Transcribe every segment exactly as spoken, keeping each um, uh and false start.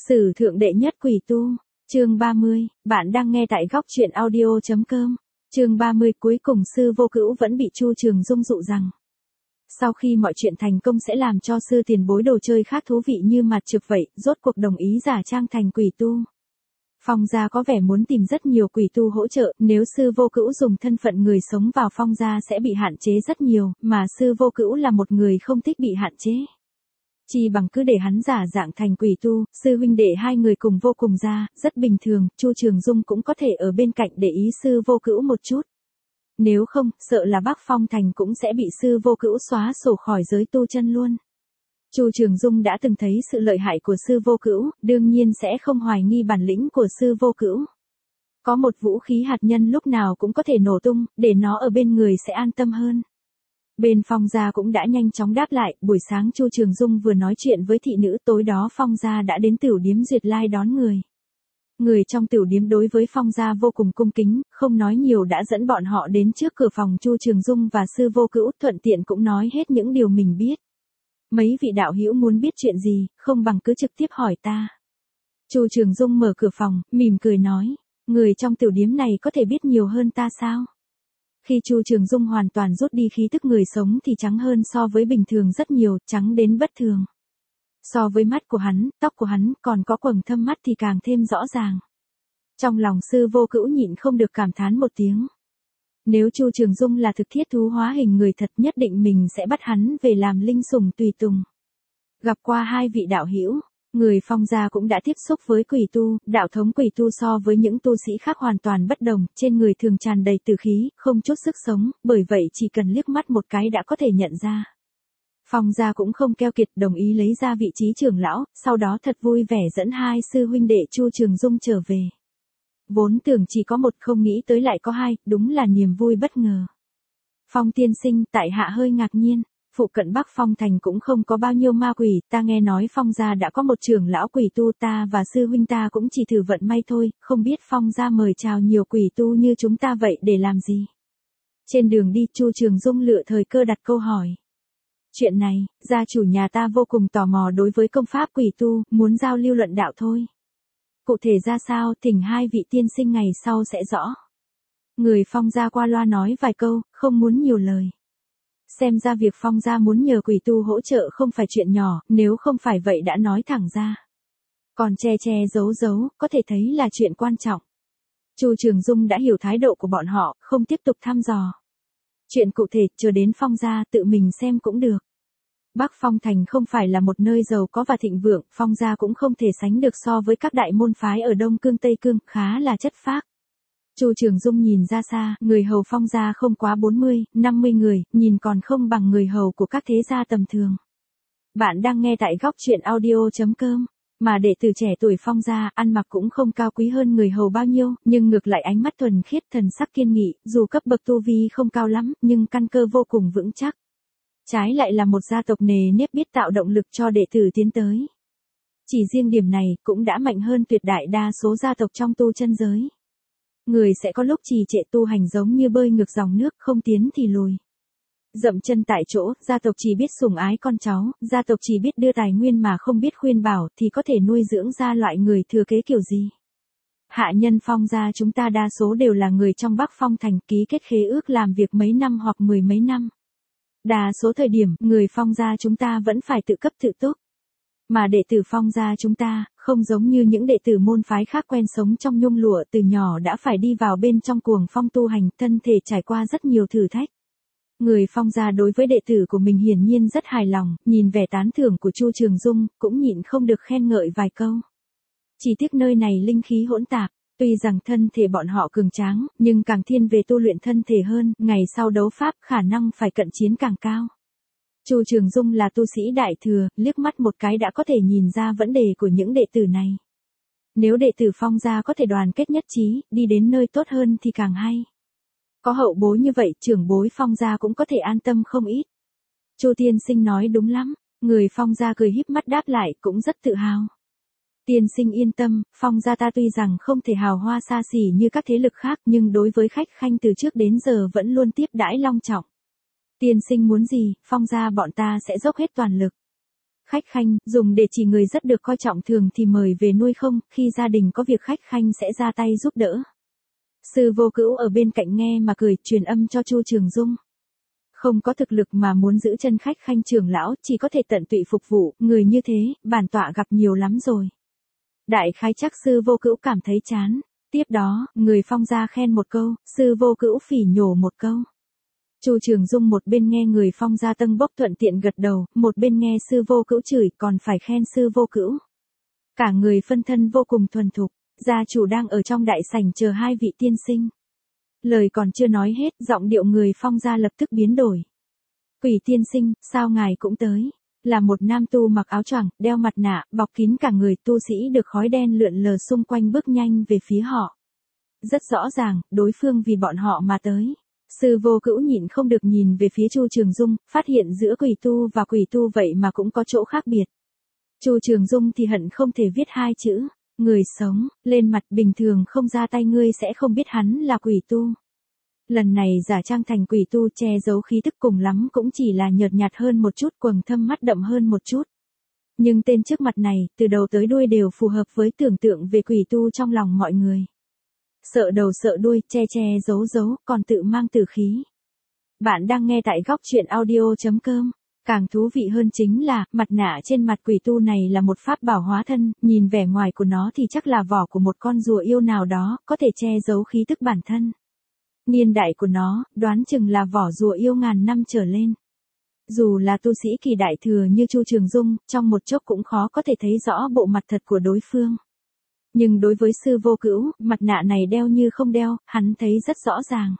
Sử thượng đệ nhất quỷ tu, chương ba mươi, bạn đang nghe tại góc truyện audio chấm com. Chương ba mươi, cuối cùng Sư Vô Cữu vẫn bị Chu Trường Dung dụ rằng sau khi mọi chuyện thành công sẽ làm cho sư tiền bối đồ chơi khác thú vị như mặt trực vậy, rốt cuộc đồng ý giả trang thành quỷ tu. Phong gia có vẻ muốn tìm rất nhiều quỷ tu hỗ trợ, nếu Sư Vô Cữu dùng thân phận người sống vào Phong gia sẽ bị hạn chế rất nhiều, mà Sư Vô Cữu là một người không thích bị hạn chế. Chỉ bằng cứ để hắn giả dạng thành quỷ tu, sư huynh đệ hai người cùng vô cùng ra, rất bình thường, Chu Trường Dung cũng có thể ở bên cạnh để ý Sư Vô Cữu một chút. Nếu không, sợ là Bắc Phong Thành cũng sẽ bị Sư Vô Cữu xóa sổ khỏi giới tu chân luôn. Chu Trường Dung đã từng thấy sự lợi hại của Sư Vô Cữu, đương nhiên sẽ không hoài nghi bản lĩnh của Sư Vô Cữu. Có một vũ khí hạt nhân lúc nào cũng có thể nổ tung, để nó ở bên người sẽ an tâm hơn. Bên Phong gia cũng đã nhanh chóng đáp lại, buổi sáng Chu Trường Dung vừa nói chuyện với thị nữ, tối đó Phong gia đã đến tửu điếm Duyệt Lai đón người. Người trong tửu điếm đối với Phong gia vô cùng cung kính, không nói nhiều đã dẫn bọn họ đến trước cửa phòng Chu Trường Dung và Sư Vô Cữu, thuận tiện cũng nói hết những điều mình biết. Mấy vị đạo hữu muốn biết chuyện gì, không bằng cứ trực tiếp hỏi ta. Chu Trường Dung mở cửa phòng, mỉm cười nói, người trong tửu điếm này có thể biết nhiều hơn ta sao? Khi Chu Trường Dung hoàn toàn rút đi khí tức người sống thì trắng hơn so với bình thường rất nhiều, trắng đến bất thường. So với mắt của hắn, tóc của hắn, còn có quầng thâm mắt thì càng thêm rõ ràng. Trong lòng Sư Vô Cữu nhịn không được cảm thán một tiếng. Nếu Chu Trường Dung là thực thiết thú hóa hình người thật, nhất định mình sẽ bắt hắn về làm linh sủng tùy tùng. Gặp qua hai vị đạo hữu, người Phong gia cũng đã tiếp xúc với quỷ tu, đạo thống quỷ tu so với những tu sĩ khác hoàn toàn bất đồng, trên người thường tràn đầy tử khí, không chút sức sống, bởi vậy chỉ cần liếc mắt một cái đã có thể nhận ra. Phong gia cũng không keo kiệt, đồng ý lấy ra vị trí trưởng lão, sau đó thật vui vẻ dẫn hai sư huynh đệ Chu Trường Dung trở về. Vốn tưởng chỉ có một, không nghĩ tới lại có hai, đúng là niềm vui bất ngờ. Phong tiên sinh, tại hạ hơi ngạc nhiên. Phụ cận Bắc Phong Thành cũng không có bao nhiêu ma quỷ, ta nghe nói Phong gia đã có một trưởng lão quỷ tu, ta và sư huynh ta cũng chỉ thử vận may thôi, không biết Phong gia mời chào nhiều quỷ tu như chúng ta vậy để làm gì? Trên đường đi, Chu Trường Dung lựa thời cơ đặt câu hỏi. Chuyện này, gia chủ nhà ta vô cùng tò mò đối với công pháp quỷ tu, muốn giao lưu luận đạo thôi. Cụ thể ra sao, thỉnh hai vị tiên sinh ngày sau sẽ rõ. Người Phong gia qua loa nói vài câu, không muốn nhiều lời. Xem ra việc Phong gia muốn nhờ quỷ tu hỗ trợ không phải chuyện nhỏ, nếu không phải vậy đã nói thẳng ra. Còn che che giấu giấu, có thể thấy là chuyện quan trọng. Chu Trường Dung đã hiểu thái độ của bọn họ, không tiếp tục thăm dò. Chuyện cụ thể, chờ đến Phong gia tự mình xem cũng được. Bắc Phong Thành không phải là một nơi giàu có và thịnh vượng, Phong gia cũng không thể sánh được so với các đại môn phái ở Đông Cương Tây Cương, khá là chất phác. Chu Trường Dung nhìn ra xa, người hầu Phong gia không quá bốn mươi, năm mươi người, nhìn còn không bằng người hầu của các thế gia tầm thường. Bạn đang nghe tại góc truyện audio chấm com, mà đệ tử trẻ tuổi Phong gia, ăn mặc cũng không cao quý hơn người hầu bao nhiêu, nhưng ngược lại ánh mắt thuần khiết, thần sắc kiên nghị, dù cấp bậc tu vi không cao lắm, nhưng căn cơ vô cùng vững chắc. Trái lại là một gia tộc nề nếp biết tạo động lực cho đệ tử tiến tới. Chỉ riêng điểm này, cũng đã mạnh hơn tuyệt đại đa số gia tộc trong tu chân giới. Người sẽ có lúc trì trệ tu hành giống như bơi ngược dòng nước, không tiến thì lùi. Dậm chân tại chỗ, gia tộc chỉ biết sủng ái con cháu, gia tộc chỉ biết đưa tài nguyên mà không biết khuyên bảo thì có thể nuôi dưỡng ra loại người thừa kế kiểu gì. Hạ nhân Phong gia chúng ta đa số đều là người trong Bắc Phong Thành, ký kết khế ước làm việc mấy năm hoặc mười mấy năm. Đa số thời điểm, người Phong gia chúng ta vẫn phải tự cấp tự túc. Mà đệ tử Phong gia chúng ta, không giống như những đệ tử môn phái khác quen sống trong nhung lụa, từ nhỏ đã phải đi vào bên trong cuồng phong tu hành, thân thể trải qua rất nhiều thử thách. Người Phong gia đối với đệ tử của mình hiển nhiên rất hài lòng, nhìn vẻ tán thưởng của Chu Trường Dung, cũng nhịn không được khen ngợi vài câu. Chỉ tiếc nơi này linh khí hỗn tạp, tuy rằng thân thể bọn họ cường tráng, nhưng càng thiên về tu luyện thân thể hơn, ngày sau đấu pháp khả năng phải cận chiến càng cao. Chu Trường Dung là tu sĩ đại thừa, liếc mắt một cái đã có thể nhìn ra vấn đề của những đệ tử này. Nếu đệ tử Phong gia có thể đoàn kết nhất trí, đi đến nơi tốt hơn thì càng hay. Có hậu bối như vậy, trưởng bối Phong gia cũng có thể an tâm không ít. Chu tiên sinh nói đúng lắm, người Phong gia cười híp mắt đáp lại, cũng rất tự hào. Tiên sinh yên tâm, Phong gia ta tuy rằng không thể hào hoa xa xỉ như các thế lực khác, nhưng đối với khách khanh từ trước đến giờ vẫn luôn tiếp đãi long trọng. Tiên sinh muốn gì, Phong gia bọn ta sẽ dốc hết toàn lực. Khách khanh, dùng để chỉ người rất được coi trọng thường thì mời về nuôi không, khi gia đình có việc khách khanh sẽ ra tay giúp đỡ. Sư Vô Cữu ở bên cạnh nghe mà cười, truyền âm cho Chu Trường Dung. Không có thực lực mà muốn giữ chân khách khanh trưởng lão, chỉ có thể tận tụy phục vụ, người như thế, bản tọa gặp nhiều lắm rồi. Đại khái chắc Sư Vô Cữu cảm thấy chán. Tiếp đó, người Phong gia khen một câu, Sư Vô Cữu phỉ nhổ một câu. Chu Trường Dung một bên nghe người Phong gia tâng bốc thuận tiện gật đầu, một bên nghe Sư Vô Cữu chửi còn phải khen Sư Vô Cữu. Cả người phân thân vô cùng thuần thục, gia chủ đang ở trong đại sảnh chờ hai vị tiên sinh. Lời còn chưa nói hết, giọng điệu người Phong gia lập tức biến đổi. Quỷ tiên sinh, sao ngài cũng tới? Là một nam tu mặc áo choàng, đeo mặt nạ, bọc kín cả người, tu sĩ được khói đen lượn lờ xung quanh bước nhanh về phía họ. Rất rõ ràng, đối phương vì bọn họ mà tới. Sư Vô Cữu nhịn không được nhìn về phía Chu Trường Dung, phát hiện giữa quỷ tu và quỷ tu vậy mà cũng có chỗ khác biệt. Chu Trường Dung thì hận không thể viết hai chữ, người sống, lên mặt, bình thường không ra tay ngươi sẽ không biết hắn là quỷ tu. Lần này giả trang thành quỷ tu che giấu khí tức cùng lắm cũng chỉ là nhợt nhạt hơn một chút, quầng thâm mắt đậm hơn một chút. Nhưng tên trước mặt này, từ đầu tới đuôi đều phù hợp với tưởng tượng về quỷ tu trong lòng mọi người. Sợ đầu sợ đuôi, che che giấu giấu, còn tự mang tử khí. Bạn đang nghe tại góc truyện audio chấm com. Càng thú vị hơn chính là, mặt nạ trên mặt quỷ tu này là một pháp bảo hóa thân, nhìn vẻ ngoài của nó thì chắc là vỏ của một con rùa yêu nào đó, có thể che giấu khí tức bản thân. Niên đại của nó, đoán chừng là vỏ rùa yêu ngàn năm trở lên. Dù là tu sĩ kỳ đại thừa như Chu Trường Dung, trong một chốc cũng khó có thể thấy rõ bộ mặt thật của đối phương. Nhưng đối với Sư Vô Cữu, mặt nạ này đeo như không đeo, hắn thấy rất rõ ràng.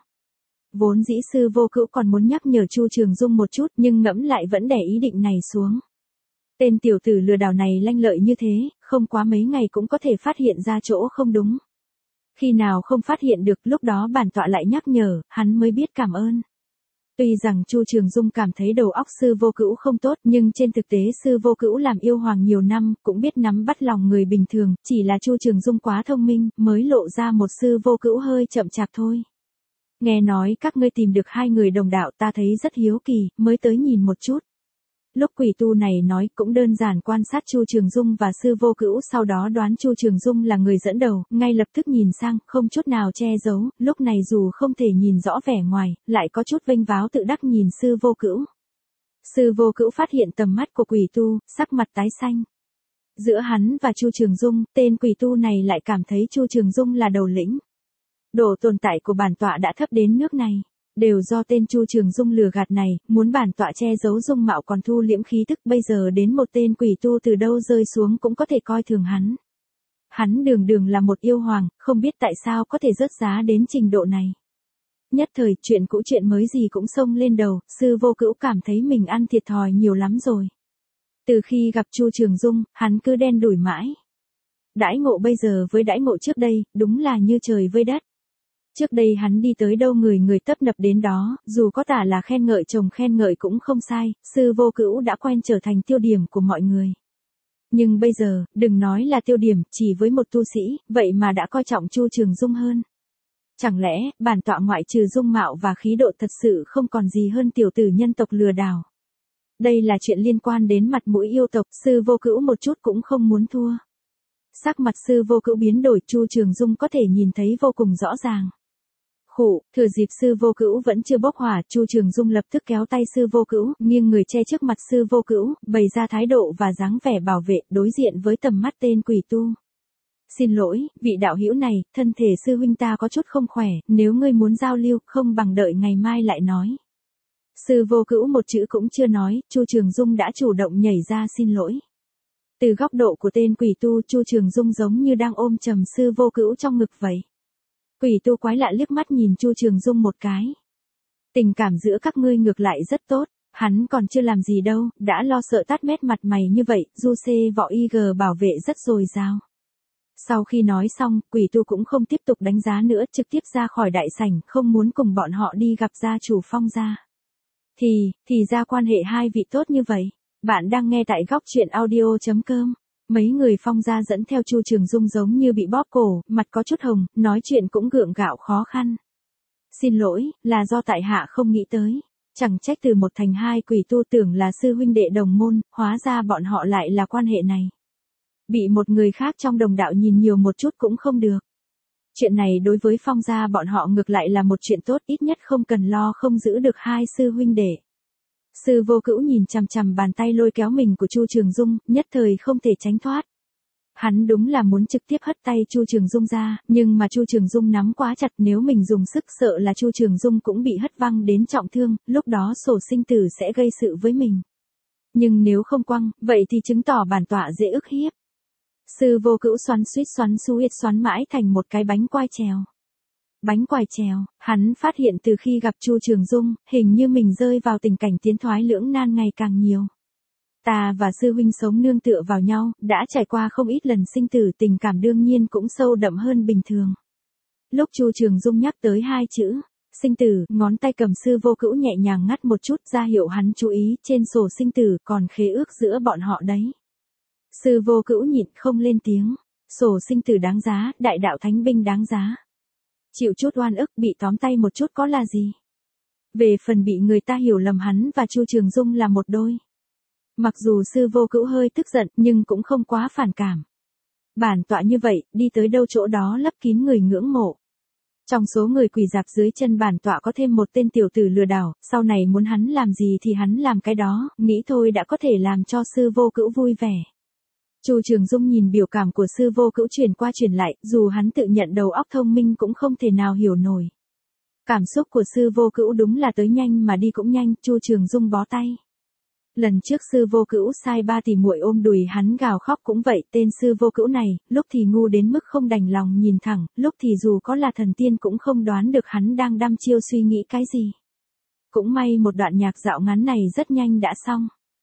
Vốn dĩ Sư Vô Cữu còn muốn nhắc nhở Chu Trường Dung một chút, nhưng ngẫm lại vẫn để ý định này xuống. Tên tiểu tử lừa đảo này lanh lợi như thế, không quá mấy ngày cũng có thể phát hiện ra chỗ không đúng. Khi nào không phát hiện được, lúc đó bản tọa lại nhắc nhở, hắn mới biết cảm ơn. Tuy rằng Chu Trường Dung cảm thấy đầu óc Sư Vô Cữu không tốt, nhưng trên thực tế Sư Vô Cữu làm yêu hoàng nhiều năm, cũng biết nắm bắt lòng người bình thường, chỉ là Chu Trường Dung quá thông minh, mới lộ ra một Sư Vô Cữu hơi chậm chạp thôi. Nghe nói các ngươi tìm được hai người đồng đạo, ta thấy rất hiếu kỳ, mới tới nhìn một chút. Lúc quỷ tu này nói cũng đơn giản quan sát Chu Trường Dung và Sư Vô Cữu, sau đó đoán Chu Trường Dung là người dẫn đầu, ngay lập tức nhìn sang, không chút nào che giấu, lúc này dù không thể nhìn rõ vẻ ngoài, lại có chút vênh váo tự đắc nhìn Sư Vô Cữu. Sư Vô Cữu phát hiện tầm mắt của quỷ tu, sắc mặt tái xanh. Giữa hắn và Chu Trường Dung, tên quỷ tu này lại cảm thấy Chu Trường Dung là đầu lĩnh. Độ tồn tại của bản tọa đã thấp đến nước này. Đều do tên Chu Trường Dung lừa gạt này, muốn bản tọa che giấu dung mạo còn thu liễm khí tức, bây giờ đến một tên quỷ tu từ đâu rơi xuống cũng có thể coi thường hắn. Hắn đường đường là một yêu hoàng, không biết tại sao có thể rớt giá đến trình độ này. Nhất thời, chuyện cũ chuyện mới gì cũng xông lên đầu, Sư Vô Cữu cảm thấy mình ăn thiệt thòi nhiều lắm rồi. Từ khi gặp Chu Trường Dung, hắn cứ đen đủi mãi. Đãi ngộ bây giờ với đãi ngộ trước đây, đúng là như trời với đất. Trước đây hắn đi tới đâu người người tấp nập đến đó, dù có tả là khen ngợi chồng khen ngợi cũng không sai, Sư Vô Cữu đã quen trở thành tiêu điểm của mọi người. Nhưng bây giờ, đừng nói là tiêu điểm, chỉ với một tu sĩ, vậy mà đã coi trọng Chu Trường Dung hơn. Chẳng lẽ, bản tọa ngoại trừ dung mạo và khí độ thật sự không còn gì hơn tiểu tử nhân tộc lừa đảo. Đây là chuyện liên quan đến mặt mũi yêu tộc, Sư Vô Cữu một chút cũng không muốn thua. Sắc mặt Sư Vô Cữu biến đổi, Chu Trường Dung có thể nhìn thấy vô cùng rõ ràng. Khụ, thừa dịp Sư Vô Cữu vẫn chưa bốc hỏa, Chu Trường Dung lập tức kéo tay Sư Vô Cữu, nghiêng người che trước mặt Sư Vô Cữu, bày ra thái độ và dáng vẻ bảo vệ, đối diện với tầm mắt tên quỷ tu. Xin lỗi, vị đạo hữu này, thân thể sư huynh ta có chút không khỏe, nếu ngươi muốn giao lưu, không bằng đợi ngày mai lại nói. Sư Vô Cữu một chữ cũng chưa nói, Chu Trường Dung đã chủ động nhảy ra xin lỗi. Từ góc độ của tên quỷ tu, Chu Trường Dung giống như đang ôm chầm Sư Vô Cữu trong ngực vậy. Quỷ tu quái lạ liếc mắt nhìn Chu Trường Dung một cái. Tình cảm giữa các ngươi ngược lại rất tốt, hắn còn chưa làm gì đâu, đã lo sợ tát mét mặt mày như vậy, du xê võ y gờ bảo vệ rất dồi dào. Sau khi nói xong, quỷ tu cũng không tiếp tục đánh giá nữa, trực tiếp ra khỏi đại sảnh, không muốn cùng bọn họ đi gặp gia chủ Phong gia. Thì, thì ra quan hệ hai vị tốt như vậy. Bạn đang nghe tại góc truyện audio chấm com. Mấy người Phong gia dẫn theo Chu Trường Dung giống như bị bóp cổ, mặt có chút hồng, nói chuyện cũng gượng gạo khó khăn. Xin lỗi, là do tại hạ không nghĩ tới. Chẳng trách từ một thành hai quỷ tu tưởng là sư huynh đệ đồng môn, hóa ra bọn họ lại là quan hệ này. Bị một người khác trong đồng đạo nhìn nhiều một chút cũng không được. Chuyện này đối với Phong gia bọn họ ngược lại là một chuyện tốt, ít nhất không cần lo không giữ được hai sư huynh đệ. Sư Vô Cữu nhìn chằm chằm bàn tay lôi kéo mình của Chu Trường Dung, nhất thời không thể tránh thoát. Hắn đúng là muốn trực tiếp hất tay Chu Trường Dung ra, nhưng mà Chu Trường Dung nắm quá chặt, nếu mình dùng sức sợ là Chu Trường Dung cũng bị hất văng đến trọng thương, lúc đó sổ sinh tử sẽ gây sự với mình. Nhưng nếu không quăng, vậy thì chứng tỏ bản tọa dễ ức hiếp. Sư Vô Cữu xoắn suýt xoắn suýt xoắn mãi thành một cái bánh quai trèo. Bánh quai trèo, hắn phát hiện từ khi gặp Chu Trường Dung, hình như mình rơi vào tình cảnh tiến thoái lưỡng nan ngày càng nhiều. Ta và sư huynh sống nương tựa vào nhau, đã trải qua không ít lần sinh tử, tình cảm đương nhiên cũng sâu đậm hơn bình thường. Lúc Chu Trường Dung nhắc tới hai chữ sinh tử, ngón tay cầm Sư Vô Cữu nhẹ nhàng ngắt một chút, ra hiệu hắn chú ý, trên sổ sinh tử còn khế ước giữa bọn họ đấy. Sư Vô Cữu nhịn không lên tiếng. Sổ sinh tử đáng giá, đại đạo thánh binh đáng giá. Chịu chút oan ức, bị tóm tay một chút có là gì? Về phần bị người ta hiểu lầm hắn và Chu Trường Dung là một đôi. Mặc dù Sư Vô Cữu hơi tức giận, nhưng cũng không quá phản cảm. Bản tọa như vậy, đi tới đâu chỗ đó lấp kín người ngưỡng mộ. Trong số người quỳ dạp dưới chân bản tọa có thêm một tên tiểu tử lừa đảo, sau này muốn hắn làm gì thì hắn làm cái đó, nghĩ thôi đã có thể làm cho Sư Vô Cữu vui vẻ. Chu Trường Dung nhìn biểu cảm của Sư Vô Cữu chuyển qua chuyển lại, dù hắn tự nhận đầu óc thông minh cũng không thể nào hiểu nổi. Cảm xúc của Sư Vô Cữu đúng là tới nhanh mà đi cũng nhanh, Chu Trường Dung bó tay. Lần trước Sư Vô Cữu sai ba tỷ muội ôm đùi hắn gào khóc cũng vậy, tên Sư Vô Cữu này, lúc thì ngu đến mức không đành lòng nhìn thẳng, lúc thì dù có là thần tiên cũng không đoán được hắn đang đăm chiêu suy nghĩ cái gì. Cũng may một đoạn nhạc dạo ngắn này rất nhanh đã xong.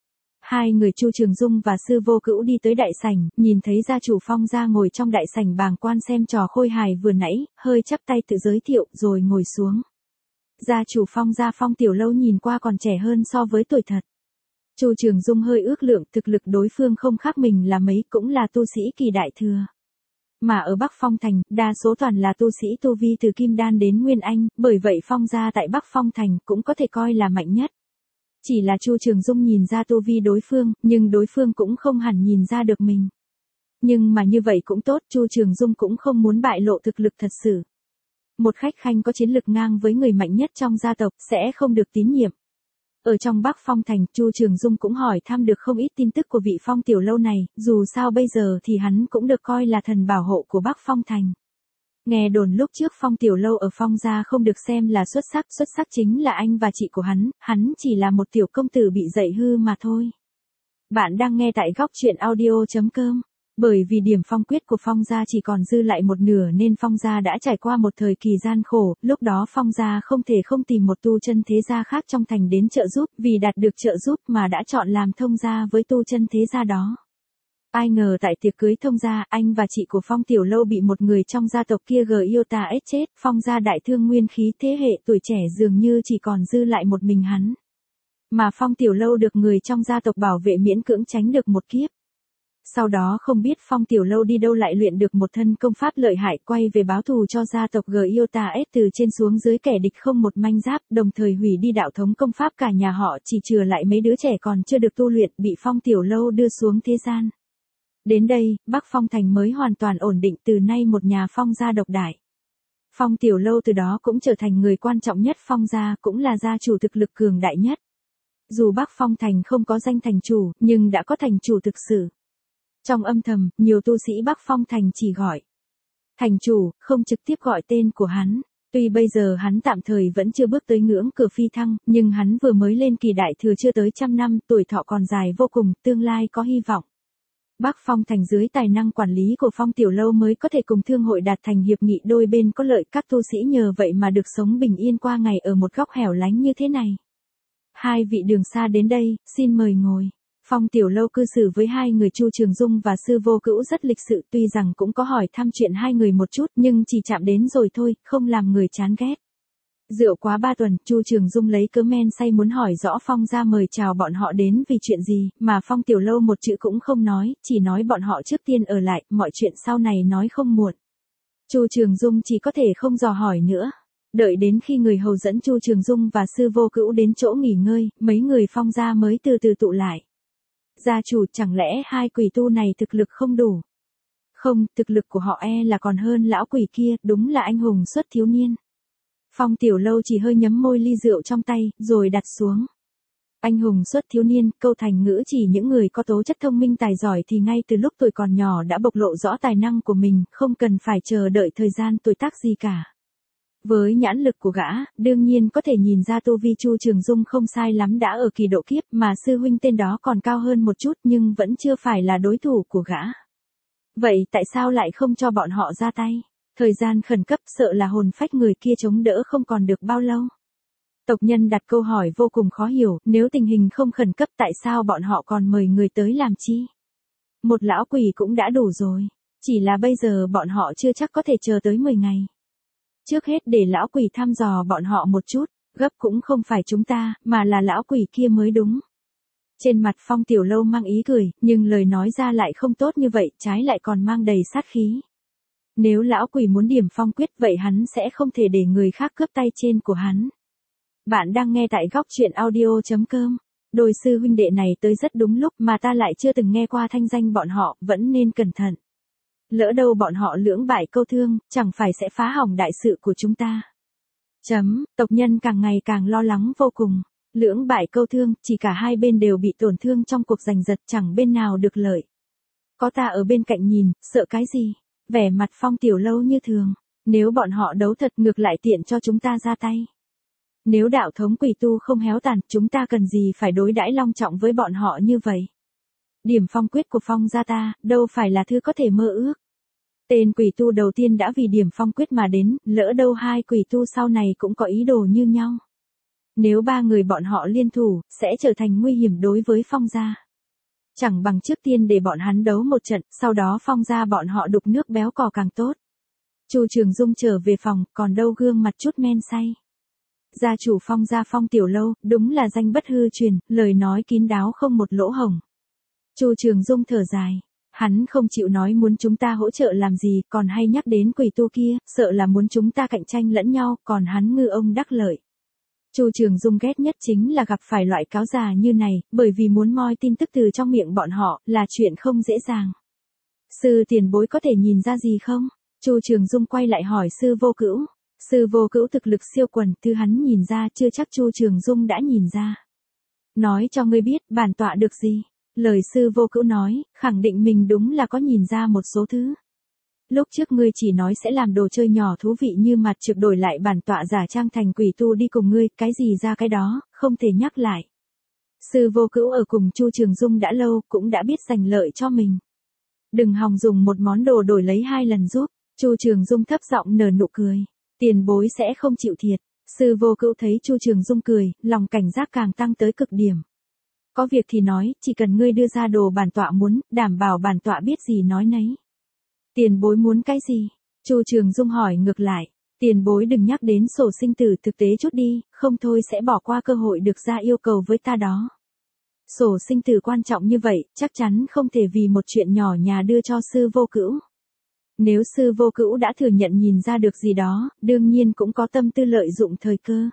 Hai người Chu Trường Dung và Sư Vô Cữu đi tới đại sảnh, nhìn thấy gia chủ Phong gia ngồi trong đại sảnh bàng quan xem trò khôi hài vừa nãy, hơi chắp tay tự giới thiệu rồi ngồi xuống. Gia chủ Phong gia Phong Tiểu Lâu nhìn qua còn trẻ hơn so với tuổi thật. Chu Trường Dung hơi ước lượng, thực lực đối phương không khác mình là mấy, cũng là tu sĩ kỳ đại thừa. Mà ở Bắc Phong Thành, đa số toàn là tu sĩ tu vi từ Kim Đan đến Nguyên Anh, bởi vậy Phong gia tại Bắc Phong Thành cũng có thể coi là mạnh nhất. Chỉ là Chu Trường Dung nhìn ra tu vi đối phương, nhưng đối phương cũng không hẳn nhìn ra được mình. Nhưng mà như vậy cũng tốt, Chu Trường Dung cũng không muốn bại lộ thực lực thật sự. Một khách khanh có chiến lực ngang với người mạnh nhất trong gia tộc, sẽ không được tín nhiệm. Ở trong Bắc Phong Thành, Chu Trường Dung cũng hỏi thăm được không ít tin tức của vị Phong Tiểu Lâu này, dù sao bây giờ thì hắn cũng được coi là thần bảo hộ của Bắc Phong Thành. Nghe đồn lúc trước Phong Tiểu Lâu ở Phong gia không được xem là xuất sắc, xuất sắc chính là anh và chị của hắn, hắn chỉ là một tiểu công tử bị dạy hư mà thôi. Bạn đang nghe tại góc truyện audio chấm com. Bởi vì điểm phong quyết của Phong gia chỉ còn dư lại một nửa nên Phong gia đã trải qua một thời kỳ gian khổ, lúc đó Phong gia không thể không tìm một tu chân thế gia khác trong thành đến trợ giúp, vì đạt được trợ giúp mà đã chọn làm thông gia với tu chân thế gia đó. Ai ngờ tại tiệc cưới thông gia, anh và chị của Phong Tiểu Lâu bị một người trong gia tộc kia gờ yêu tà ết chết, Phong gia đại thương nguyên khí, thế hệ tuổi trẻ dường như chỉ còn dư lại một mình hắn. Mà Phong Tiểu Lâu được người trong gia tộc bảo vệ miễn cưỡng tránh được một kiếp. Sau đó không biết Phong Tiểu Lâu đi đâu lại luyện được một thân công pháp lợi hại, quay về báo thù cho gia tộc G yêu tà ết, từ trên xuống dưới kẻ địch không một manh giáp, đồng thời hủy đi đạo thống công pháp cả nhà họ, chỉ chừa lại mấy đứa trẻ còn chưa được tu luyện, bị Phong Tiểu Lâu đưa xuống thế gian. Đến đây, Bắc Phong Thành mới hoàn toàn ổn định, từ nay một nhà Phong gia độc đại. Phong Tiểu Lâu từ đó cũng trở thành người quan trọng nhất Phong gia, cũng là gia chủ thực lực cường đại nhất. Dù Bắc Phong Thành không có danh thành chủ, nhưng đã có thành chủ thực sự. Trong âm thầm, nhiều tu sĩ Bắc Phong Thành chỉ gọi thành chủ, không trực tiếp gọi tên của hắn. Tuy bây giờ hắn tạm thời vẫn chưa bước tới ngưỡng cửa phi thăng, nhưng hắn vừa mới lên kỳ đại thừa chưa tới trăm năm, tuổi thọ còn dài vô cùng, tương lai có hy vọng. Bắc Phong Thành dưới tài năng quản lý của Phong Tiểu Lâu mới có thể cùng thương hội đạt thành hiệp nghị, đôi bên có lợi, các tu sĩ nhờ vậy mà được sống bình yên qua ngày ở một góc hẻo lánh như thế này. Hai vị đường xa đến đây, xin mời ngồi. Phong Tiểu Lâu cư xử với hai người Chu Trường Dung và Sư Vô Cữu rất lịch sự, tuy rằng cũng có hỏi thăm chuyện hai người một chút, nhưng chỉ chạm đến rồi thôi, không làm người chán ghét. Rượu quá ba tuần, Chu Trường Dung lấy cớ men say muốn hỏi rõ Phong gia mời chào bọn họ đến vì chuyện gì, mà Phong Tiểu Lâu một chữ cũng không nói, chỉ nói bọn họ trước tiên ở lại, mọi chuyện sau này nói không muộn. Chu Trường Dung chỉ có thể không dò hỏi nữa. Đợi đến khi người hầu dẫn Chu Trường Dung và Sư Vô Cữu đến chỗ nghỉ ngơi, mấy người Phong gia mới từ từ tụ lại. Gia chủ, chẳng lẽ hai quỷ tu này thực lực không đủ? Không, thực lực của họ e là còn hơn lão quỷ kia, đúng là anh hùng xuất thiếu niên. Phong Tiểu Lâu chỉ hơi nhấm môi ly rượu trong tay, rồi đặt xuống. Anh hùng xuất thiếu niên, câu thành ngữ chỉ những người có tố chất thông minh tài giỏi thì ngay từ lúc tuổi còn nhỏ đã bộc lộ rõ tài năng của mình, không cần phải chờ đợi thời gian tuổi tác gì cả. Với nhãn lực của gã, đương nhiên có thể nhìn ra tu vi Chu Trường Dung không sai lắm đã ở kỳ độ kiếp mà sư huynh tên đó còn cao hơn một chút nhưng vẫn chưa phải là đối thủ của gã. Vậy tại sao lại không cho bọn họ ra tay? Thời gian khẩn cấp sợ là hồn phách người kia chống đỡ không còn được bao lâu. Tộc nhân đặt câu hỏi vô cùng khó hiểu, nếu tình hình không khẩn cấp tại sao bọn họ còn mời người tới làm chi? Một lão quỷ cũng đã đủ rồi, chỉ là bây giờ bọn họ chưa chắc có thể chờ tới mười ngày. Trước hết để lão quỷ thăm dò bọn họ một chút, gấp cũng không phải chúng ta, mà là lão quỷ kia mới đúng. Trên mặt Phong Tiểu Lâu mang ý cười, nhưng lời nói ra lại không tốt như vậy, trái lại còn mang đầy sát khí. Nếu lão quỷ muốn điểm phong quyết vậy hắn sẽ không thể để người khác cướp tay trên của hắn. Bạn đang nghe tại góc truyện audio chấm com. Đôi sư huynh đệ này tới rất đúng lúc mà ta lại chưa từng nghe qua thanh danh bọn họ, vẫn nên cẩn thận. Lỡ đâu bọn họ lưỡng bại câu thương, chẳng phải sẽ phá hỏng đại sự của chúng ta. Chấm, tộc nhân càng ngày càng lo lắng vô cùng. Lưỡng bại câu thương, chỉ cả hai bên đều bị tổn thương trong cuộc giành giật, chẳng bên nào được lợi. Có ta ở bên cạnh nhìn, sợ cái gì? Vẻ mặt Phong Tiểu Lâu như thường. Nếu bọn họ đấu thật ngược lại tiện cho chúng ta ra tay. Nếu đạo thống quỷ tu không héo tàn, chúng ta cần gì phải đối đãi long trọng với bọn họ như vậy? Điểm phong quyết của Phong gia ta, đâu phải là thứ có thể mơ ước. Tên quỷ tu đầu tiên đã vì điểm phong quyết mà đến, lỡ đâu hai quỷ tu sau này cũng có ý đồ như nhau. Nếu ba người bọn họ liên thủ, sẽ trở thành nguy hiểm đối với Phong gia. Chẳng bằng trước tiên để bọn hắn đấu một trận, sau đó Phong gia bọn họ đục nước béo cò càng tốt. Chu Trường Dung trở về phòng, còn đâu gương mặt chút men say. Gia chủ Phong gia Phong Tiểu Lâu, đúng là danh bất hư truyền, lời nói kín đáo không một lỗ hổng. Chu Trường Dung thở dài, hắn không chịu nói muốn chúng ta hỗ trợ làm gì, còn hay nhắc đến quỷ tu kia, sợ là muốn chúng ta cạnh tranh lẫn nhau, còn hắn ngư ông đắc lợi. Chu Trường Dung ghét nhất chính là gặp phải loại cáo già như này, bởi vì muốn moi tin tức từ trong miệng bọn họ, là chuyện không dễ dàng. Sư tiền bối có thể nhìn ra gì không? Chu Trường Dung quay lại hỏi Sư Vô Cữu. Sư Vô Cữu thực lực siêu quần, thứ hắn nhìn ra chưa chắc Chu Trường Dung đã nhìn ra. Nói cho ngươi biết, bản tọa được gì? Lời Sư Vô Cữu nói, khẳng định mình đúng là có nhìn ra một số thứ. Lúc trước ngươi chỉ nói sẽ làm đồ chơi nhỏ thú vị như mặt trực đổi lại bản tọa giả trang thành quỷ tu đi cùng ngươi, cái gì ra cái đó, không thể nhắc lại. Sư Vô Cữu ở cùng Chu Trường Dung đã lâu, cũng đã biết giành lợi cho mình. Đừng hòng dùng một món đồ đổi lấy hai lần giúp. Chu Trường Dung thấp giọng nở nụ cười. Tiền bối sẽ không chịu thiệt. Sư Vô Cữu thấy Chu Trường Dung cười, lòng cảnh giác càng tăng tới cực điểm. Có việc thì nói, chỉ cần ngươi đưa ra đồ bản tọa muốn, đảm bảo bản tọa biết gì nói nấy. Tiền bối muốn cái gì? Chu Trường Dung hỏi ngược lại. Tiền bối đừng nhắc đến sổ sinh tử thực tế chút đi, không thôi sẽ bỏ qua cơ hội được ra yêu cầu với ta đó. Sổ sinh tử quan trọng như vậy, chắc chắn không thể vì một chuyện nhỏ nhà đưa cho Sư Vô Cữu. Nếu Sư Vô Cữu đã thừa nhận nhìn ra được gì đó, đương nhiên cũng có tâm tư lợi dụng thời cơ.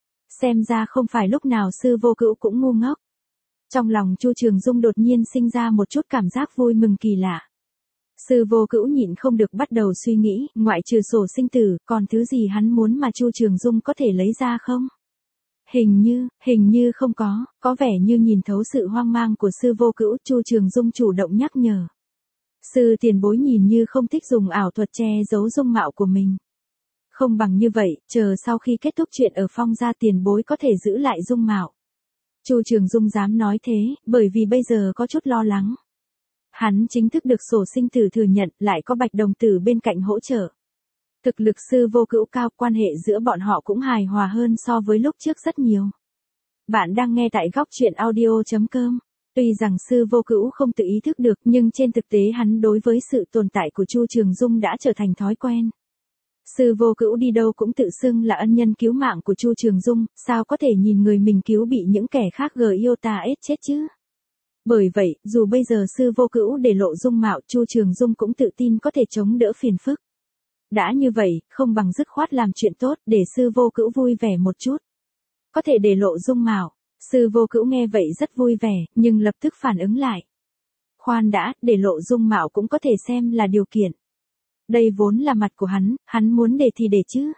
Xem ra không phải lúc nào Sư Vô Cữu cũng ngu ngốc. Trong lòng Chu Trường Dung đột nhiên sinh ra một chút cảm giác vui mừng kỳ lạ. Sư Vô Cữu nhịn không được bắt đầu suy nghĩ, ngoại trừ sổ sinh tử, còn thứ gì hắn muốn mà Chu Trường Dung có thể lấy ra không? Hình như, hình như không có, có vẻ như nhìn thấu sự hoang mang của Sư Vô Cữu, Chu Trường Dung chủ động nhắc nhở. Sư tiền bối nhìn như không thích dùng ảo thuật che giấu dung mạo của mình. Không bằng như vậy, chờ sau khi kết thúc chuyện ở Phong gia tiền bối có thể giữ lại dung mạo. Chu Trường Dung dám nói thế, bởi vì bây giờ có chút lo lắng. Hắn chính thức được sổ sinh tử thừa nhận, lại có Bạch Đồng Tử bên cạnh hỗ trợ. Thực lực Sư Vô Cữu cao, quan hệ giữa bọn họ cũng hài hòa hơn so với lúc trước rất nhiều. Bạn đang nghe tại góc truyện audio chấm com. Tuy rằng Sư Vô Cữu không tự ý thức được, nhưng trên thực tế hắn đối với sự tồn tại của Chu Trường Dung đã trở thành thói quen. Sư Vô Cữu đi đâu cũng tự xưng là ân nhân cứu mạng của Chu Trường Dung, sao có thể nhìn người mình cứu bị những kẻ khác gờ yêu ta ết chết chứ? Bởi vậy, dù bây giờ Sư Vô Cữu để lộ dung mạo, Chu Trường Dung cũng tự tin có thể chống đỡ phiền phức. Đã như vậy, không bằng dứt khoát làm chuyện tốt để sư vô cữu vui vẻ một chút. Có thể để lộ dung mạo. Sư vô cữu nghe vậy rất vui vẻ, nhưng lập tức phản ứng lại. Khoan đã, để lộ dung mạo cũng có thể xem là điều kiện. Đây vốn là mặt của hắn, hắn muốn để thì để chứ.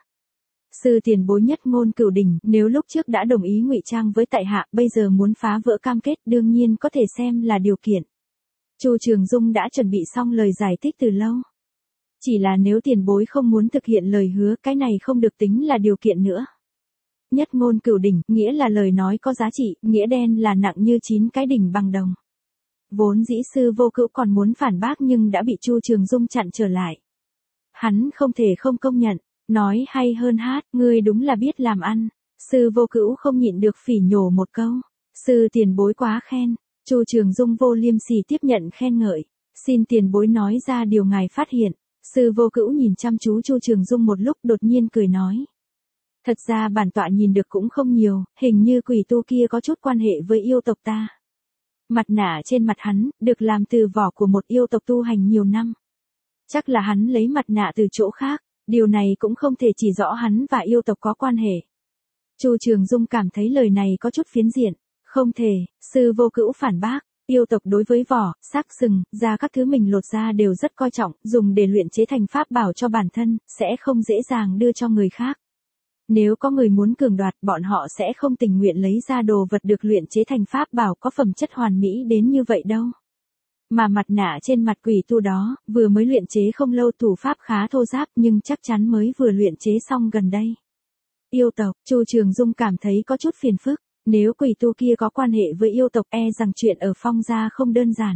Sư tiền bối nhất ngôn cửu đỉnh, nếu lúc trước đã đồng ý ngụy trang với tại hạ, bây giờ muốn phá vỡ cam kết đương nhiên có thể xem là điều kiện. Chu Trường Dung đã chuẩn bị xong lời giải thích từ lâu. Chỉ là nếu tiền bối không muốn thực hiện lời hứa, cái này không được tính là điều kiện nữa. Nhất ngôn cửu đỉnh, nghĩa là lời nói có giá trị, nghĩa đen là nặng như chín cái đỉnh bằng đồng. Vốn dĩ sư vô cữu còn muốn phản bác nhưng đã bị Chu Trường Dung chặn trở lại. Hắn không thể không công nhận, nói hay hơn hát, ngươi đúng là biết làm ăn. Sư vô cữu không nhịn được phỉ nhổ một câu. Sư tiền bối quá khen. Chu Trường Dung vô liêm sỉ tiếp nhận khen ngợi. Xin tiền bối nói ra điều ngài phát hiện. Sư vô cữu nhìn chăm chú Chu Trường Dung một lúc đột nhiên cười nói. Thật ra bản tọa nhìn được cũng không nhiều, hình như quỷ tu kia có chút quan hệ với yêu tộc ta. Mặt nạ trên mặt hắn, được làm từ vỏ của một yêu tộc tu hành nhiều năm. Chắc là hắn lấy mặt nạ từ chỗ khác, điều này cũng không thể chỉ rõ hắn và yêu tộc có quan hệ. Chu Trường Dung cảm thấy lời này có chút phiến diện, không thể, sư vô cữu phản bác, yêu tộc đối với vỏ, xác sừng, da các thứ mình lột ra đều rất coi trọng, dùng để luyện chế thành pháp bảo cho bản thân, sẽ không dễ dàng đưa cho người khác. Nếu có người muốn cường đoạt, bọn họ sẽ không tình nguyện lấy ra đồ vật được luyện chế thành pháp bảo có phẩm chất hoàn mỹ đến như vậy đâu. Mà mặt nạ trên mặt quỷ tu đó, vừa mới luyện chế không lâu, thủ pháp khá thô ráp nhưng chắc chắn mới vừa luyện chế xong gần đây. Yêu tộc, Chu Trường Dung cảm thấy có chút phiền phức, nếu quỷ tu kia có quan hệ với yêu tộc e rằng chuyện ở Phong gia không đơn giản.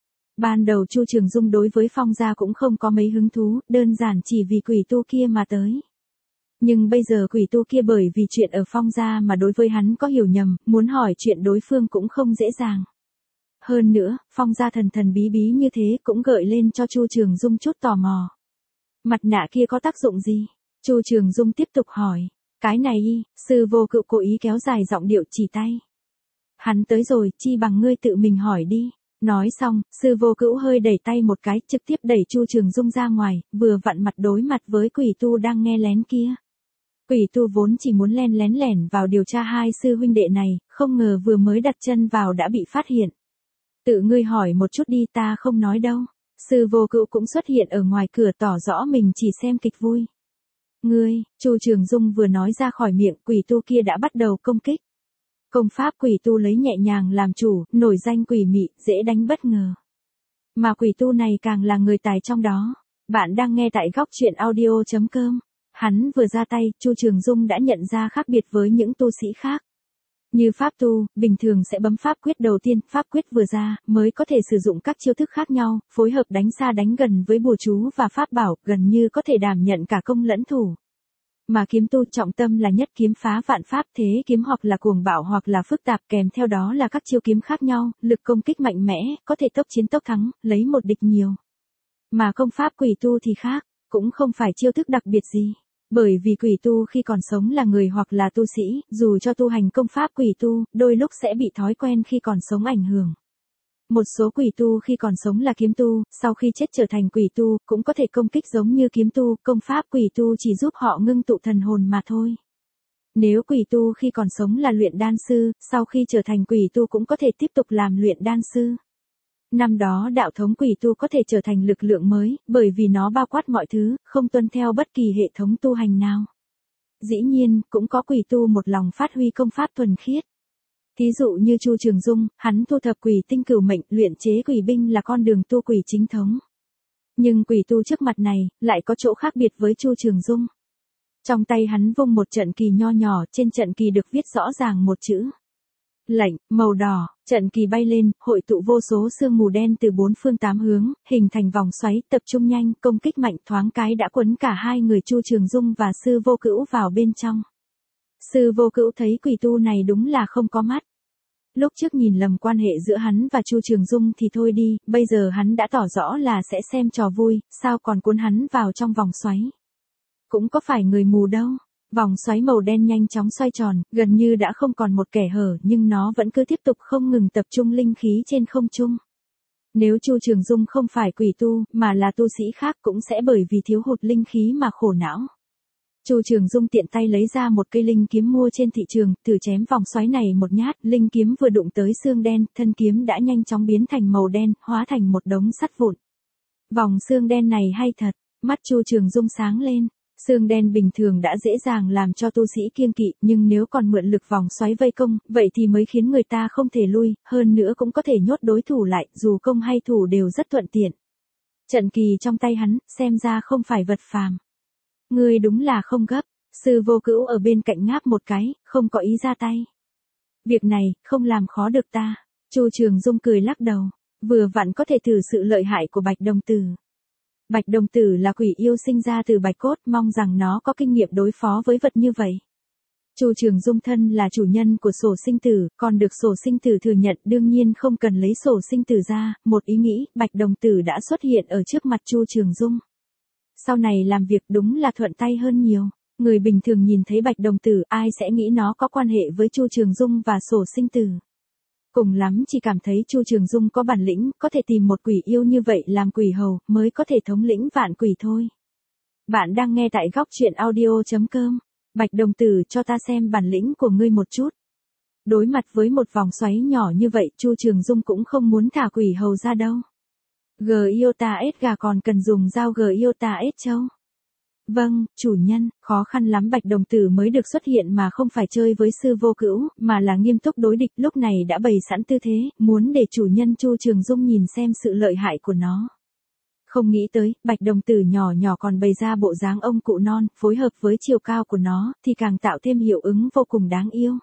Ban đầu Chu Trường Dung đối với Phong gia cũng không có mấy hứng thú, đơn giản chỉ vì quỷ tu kia mà tới. Nhưng bây giờ quỷ tu kia bởi vì chuyện ở Phong gia mà đối với hắn có hiểu nhầm, muốn hỏi chuyện đối phương cũng không dễ dàng. Hơn nữa, Phong gia thần thần bí bí như thế cũng gợi lên cho Chu Trường Dung chút tò mò. Mặt nạ kia có tác dụng gì? Chu Trường Dung tiếp tục hỏi. Cái này y, sư vô cữu cố ý kéo dài giọng điệu chỉ tay. Hắn tới rồi, chi bằng ngươi tự mình hỏi đi. Nói xong, sư vô cữu hơi đẩy tay một cái, trực tiếp đẩy Chu Trường Dung ra ngoài, vừa vặn mặt đối mặt với quỷ tu đang nghe lén kia. Quỷ tu vốn chỉ muốn len lén lẻn vào điều tra hai sư huynh đệ này, không ngờ vừa mới đặt chân vào đã bị phát hiện. Tự ngươi hỏi một chút đi, ta không nói đâu. Sư vô cữu cũng xuất hiện ở ngoài cửa tỏ rõ mình chỉ xem kịch vui. Ngươi, Chu Trường Dung vừa nói ra khỏi miệng, quỷ tu kia đã bắt đầu công kích. Công pháp quỷ tu lấy nhẹ nhàng làm chủ, nổi danh quỷ mị, dễ đánh bất ngờ. Mà quỷ tu này càng là người tài trong đó. Bạn đang nghe tại góc truyện audio chấm com. Hắn vừa ra tay, Chu Trường Dung đã nhận ra khác biệt với những tu sĩ khác. Như pháp tu, bình thường sẽ bấm pháp quyết đầu tiên, pháp quyết vừa ra, mới có thể sử dụng các chiêu thức khác nhau, phối hợp đánh xa đánh gần với bùa chú và pháp bảo, gần như có thể đảm nhận cả công lẫn thủ. Mà kiếm tu trọng tâm là nhất kiếm phá vạn pháp, thế kiếm hoặc là cuồng bạo hoặc là phức tạp, kèm theo đó là các chiêu kiếm khác nhau, lực công kích mạnh mẽ, có thể tốc chiến tốc thắng, lấy một địch nhiều. Mà công pháp quỷ tu thì khác, cũng không phải chiêu thức đặc biệt gì. Bởi vì quỷ tu khi còn sống là người hoặc là tu sĩ, dù cho tu hành công pháp quỷ tu, đôi lúc sẽ bị thói quen khi còn sống ảnh hưởng. Một số quỷ tu khi còn sống là kiếm tu, sau khi chết trở thành quỷ tu, cũng có thể công kích giống như kiếm tu, công pháp quỷ tu chỉ giúp họ ngưng tụ thần hồn mà thôi. Nếu quỷ tu khi còn sống là luyện đan sư, sau khi trở thành quỷ tu cũng có thể tiếp tục làm luyện đan sư. Năm đó đạo thống quỷ tu có thể trở thành lực lượng mới, bởi vì nó bao quát mọi thứ, không tuân theo bất kỳ hệ thống tu hành nào. Dĩ nhiên, cũng có quỷ tu một lòng phát huy công pháp thuần khiết. Thí dụ như Chu Trường Dung, hắn thu thập quỷ tinh cửu mệnh, luyện chế quỷ binh là con đường tu quỷ chính thống. Nhưng quỷ tu trước mặt này, lại có chỗ khác biệt với Chu Trường Dung. Trong tay hắn vung một trận kỳ nho nhỏ, trên trận kỳ được viết rõ ràng một chữ. Lệnh, màu đỏ, trận kỳ bay lên, hội tụ vô số sương mù đen từ bốn phương tám hướng, hình thành vòng xoáy, tập trung nhanh, công kích mạnh, thoáng cái đã quấn cả hai người Chu Trường Dung và sư vô cữu vào bên trong. Sư vô cữu thấy quỷ tu này đúng là không có mắt. Lúc trước nhìn lầm quan hệ giữa hắn và Chu Trường Dung thì thôi đi, bây giờ hắn đã tỏ rõ là sẽ xem trò vui, sao còn cuốn hắn vào trong vòng xoáy. Cũng có phải người mù đâu. Vòng xoáy màu đen nhanh chóng xoay tròn, gần như đã không còn một kẻ hở nhưng nó vẫn cứ tiếp tục không ngừng tập trung linh khí trên không trung. Nếu Chu Trường Dung không phải quỷ tu, mà là tu sĩ khác cũng sẽ bởi vì thiếu hụt linh khí mà khổ não. Chu Trường Dung tiện tay lấy ra một cây linh kiếm mua trên thị trường, thử chém vòng xoáy này một nhát, linh kiếm vừa đụng tới xương đen, thân kiếm đã nhanh chóng biến thành màu đen, hóa thành một đống sắt vụn. Vòng xương đen này hay thật, mắt Chu Trường Dung sáng lên. Xương đen bình thường đã dễ dàng làm cho tu sĩ kiêng kỵ, nhưng nếu còn mượn lực vòng xoáy vây công, vậy thì mới khiến người ta không thể lui, hơn nữa cũng có thể nhốt đối thủ lại, dù công hay thủ đều rất thuận tiện. Trận kỳ trong tay hắn, xem ra không phải vật phàm. Ngươi đúng là không gấp, Sư Vô Cữu ở bên cạnh ngáp một cái, không có ý ra tay. Việc này, không làm khó được ta. Chu Trường Dung cười lắc đầu, vừa vặn có thể thử sự lợi hại của Bạch Đồng Tử. Bạch Đồng Tử là quỷ yêu sinh ra từ bạch cốt, mong rằng nó có kinh nghiệm đối phó với vật như vậy. Chu Trường Dung thân là chủ nhân của sổ sinh tử, còn được sổ sinh tử thừa nhận, đương nhiên không cần lấy sổ sinh tử ra, một ý nghĩ, Bạch Đồng Tử đã xuất hiện ở trước mặt Chu Trường Dung. Sau này làm việc đúng là thuận tay hơn nhiều, người bình thường nhìn thấy Bạch Đồng Tử, ai sẽ nghĩ nó có quan hệ với Chu Trường Dung và sổ sinh tử. Cùng lắm chỉ cảm thấy Chu Trường Dung có bản lĩnh, có thể tìm một quỷ yêu như vậy làm quỷ hầu, mới có thể thống lĩnh vạn quỷ thôi. Bạn đang nghe tại góc truyện audio chấm com. Bạch Đồng Tử, cho ta xem bản lĩnh của ngươi một chút. Đối mặt với một vòng xoáy nhỏ như vậy, Chu Trường Dung cũng không muốn thả quỷ hầu ra đâu. Giota S gà còn cần dùng dao Giota S châu. Vâng, chủ nhân, khó khăn lắm Bạch Đồng Tử mới được xuất hiện mà không phải chơi với Sư Vô Cữu, mà là nghiêm túc đối địch, lúc này đã bày sẵn tư thế, muốn để chủ nhân Chu Trường Dung nhìn xem sự lợi hại của nó. Không nghĩ tới, Bạch Đồng Tử nhỏ nhỏ còn bày ra bộ dáng ông cụ non, phối hợp với chiều cao của nó, thì càng tạo thêm hiệu ứng vô cùng đáng yêu.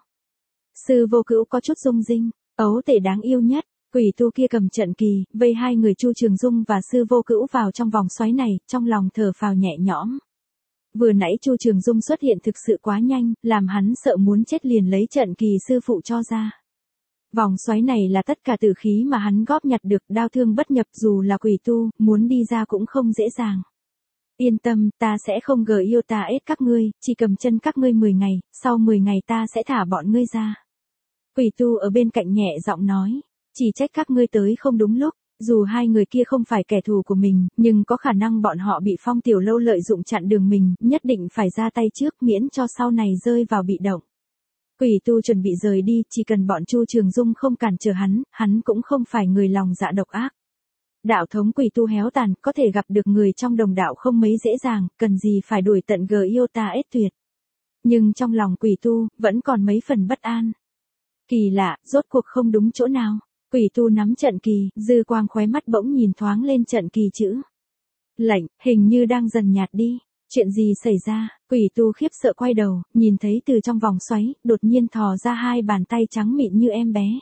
Sư Vô Cữu có chút rung rinh, ấu tể đáng yêu nhất. Quỷ tu kia cầm trận kỳ, vây hai người Chu Trường Dung và Sư Vô Cữu vào trong vòng xoáy này, trong lòng thở phào nhẹ nhõm. Vừa nãy Chu Trường Dung xuất hiện thực sự quá nhanh, làm hắn sợ muốn chết liền lấy trận kỳ sư phụ cho ra. Vòng xoáy này là tất cả tử khí mà hắn góp nhặt được, đao thương bất nhập, dù là quỷ tu, muốn đi ra cũng không dễ dàng. Yên tâm, ta sẽ không Giota S các ngươi, chỉ cầm chân các ngươi mười ngày, sau mười ngày ta sẽ thả bọn ngươi ra. Quỷ tu ở bên cạnh nhẹ giọng nói, chỉ trách các ngươi tới không đúng lúc. Dù hai người kia không phải kẻ thù của mình, nhưng có khả năng bọn họ bị Phong Tiểu Lâu lợi dụng chặn đường mình, nhất định phải ra tay trước miễn cho sau này rơi vào bị động. Quỷ tu chuẩn bị rời đi, chỉ cần bọn Chu Trường Dung không cản trở hắn, hắn cũng không phải người lòng dạ độc ác. Đạo thống quỷ tu héo tàn, có thể gặp được người trong đồng đạo không mấy dễ dàng, cần gì phải đuổi tận Giota S tuyệt. Nhưng trong lòng quỷ tu, vẫn còn mấy phần bất an. Kỳ lạ, rốt cuộc không đúng chỗ nào. Quỷ tu nắm trận kỳ, dư quang khóe mắt bỗng nhìn thoáng lên trận kỳ chữ. Lệnh, hình như đang dần nhạt đi. Chuyện gì xảy ra? Quỷ tu khiếp sợ quay đầu, nhìn thấy từ trong vòng xoáy, đột nhiên thò ra hai bàn tay trắng mịn như em bé.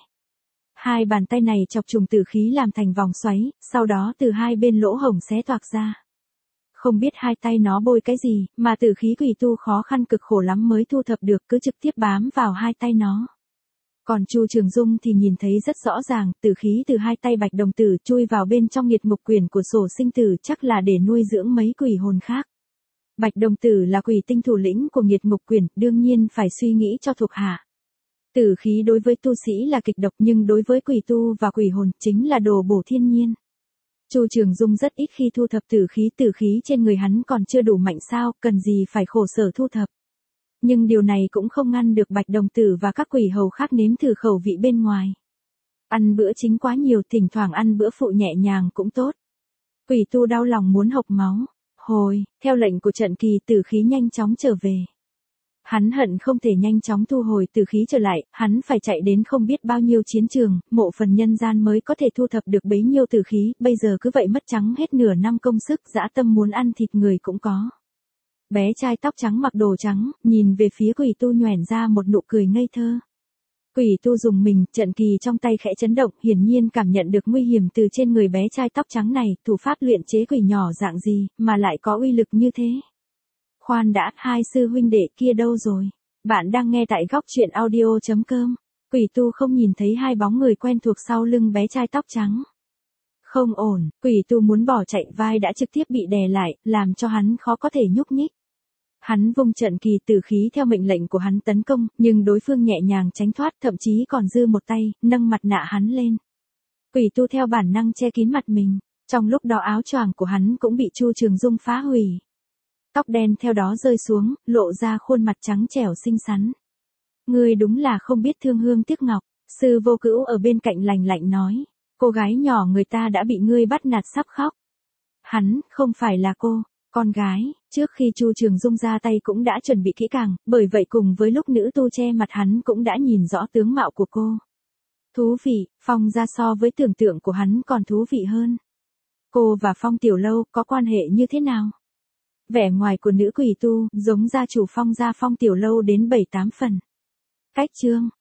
Hai bàn tay này chọc trùng tử khí làm thành vòng xoáy, sau đó từ hai bên lỗ hổng xé toạc ra. Không biết hai tay nó bôi cái gì, mà tử khí quỷ tu khó khăn cực khổ lắm mới thu thập được, cứ trực tiếp bám vào hai tay nó. Còn Chu Trường Dung thì nhìn thấy rất rõ ràng, tử khí từ hai tay Bạch Đồng Tử chui vào bên trong nghiệt ngục quyển của sổ sinh tử, chắc là để nuôi dưỡng mấy quỷ hồn khác. Bạch Đồng Tử là quỷ tinh thủ lĩnh của nghiệt ngục quyển, đương nhiên phải suy nghĩ cho thuộc hạ. Tử khí đối với tu sĩ là kịch độc, nhưng đối với quỷ tu và quỷ hồn chính là đồ bổ thiên nhiên. Chu Trường Dung rất ít khi thu thập tử khí, tử khí trên người hắn còn chưa đủ mạnh sao, cần gì phải khổ sở thu thập. Nhưng điều này cũng không ngăn được Bạch Đồng Tử và các quỷ hầu khác nếm thử khẩu vị bên ngoài. Ăn bữa chính quá nhiều, thỉnh thoảng ăn bữa phụ nhẹ nhàng cũng tốt. Quỷ tu đau lòng muốn hộc máu. Hồi, theo lệnh của trận kỳ, tử khí nhanh chóng trở về. Hắn hận không thể nhanh chóng thu hồi tử khí trở lại, hắn phải chạy đến không biết bao nhiêu chiến trường, mộ phần nhân gian mới có thể thu thập được bấy nhiêu tử khí, bây giờ cứ vậy mất trắng hết nửa năm công sức, dã tâm muốn ăn thịt người cũng có. Bé trai tóc trắng mặc đồ trắng, nhìn về phía quỷ tu nhoẻn ra một nụ cười ngây thơ. Quỷ tu dùng mình, trận kỳ trong tay khẽ chấn động, hiển nhiên cảm nhận được nguy hiểm từ trên người bé trai tóc trắng này, thủ pháp luyện chế quỷ nhỏ dạng gì, mà lại có uy lực như thế. Khoan đã, hai sư huynh đệ kia đâu rồi? Bạn đang nghe tại góc truyện audio chấm com. Quỷ tu không nhìn thấy hai bóng người quen thuộc sau lưng bé trai tóc trắng. Không ổn, quỷ tu muốn bỏ chạy, vai đã trực tiếp bị đè lại, làm cho hắn khó có thể nhúc nhích. Hắn vung trận kỳ, tử khí theo mệnh lệnh của hắn tấn công, nhưng đối phương nhẹ nhàng tránh thoát, thậm chí còn dư một tay, nâng mặt nạ hắn lên. Quỷ tu theo bản năng che kín mặt mình, trong lúc đó áo choàng của hắn cũng bị Chu Trường Dung phá hủy. Tóc đen theo đó rơi xuống, lộ ra khuôn mặt trắng trẻo xinh xắn. Ngươi đúng là không biết thương hương tiếc ngọc, Sư Vô Cữu ở bên cạnh lạnh lạnh nói, cô gái nhỏ người ta đã bị ngươi bắt nạt sắp khóc. Hắn, không phải là cô, con gái, trước khi Chu Trường Dung ra tay cũng đã chuẩn bị kỹ càng, bởi vậy cùng với lúc nữ tu che mặt hắn cũng đã nhìn rõ tướng mạo của cô. Thú vị, Phong gia so với tưởng tượng của hắn còn thú vị hơn. Cô và Phong Tiểu Lâu có quan hệ như thế nào? Vẻ ngoài của nữ quỷ tu giống gia chủ Phong gia Phong Tiểu Lâu đến bảy tám phần. Cách chương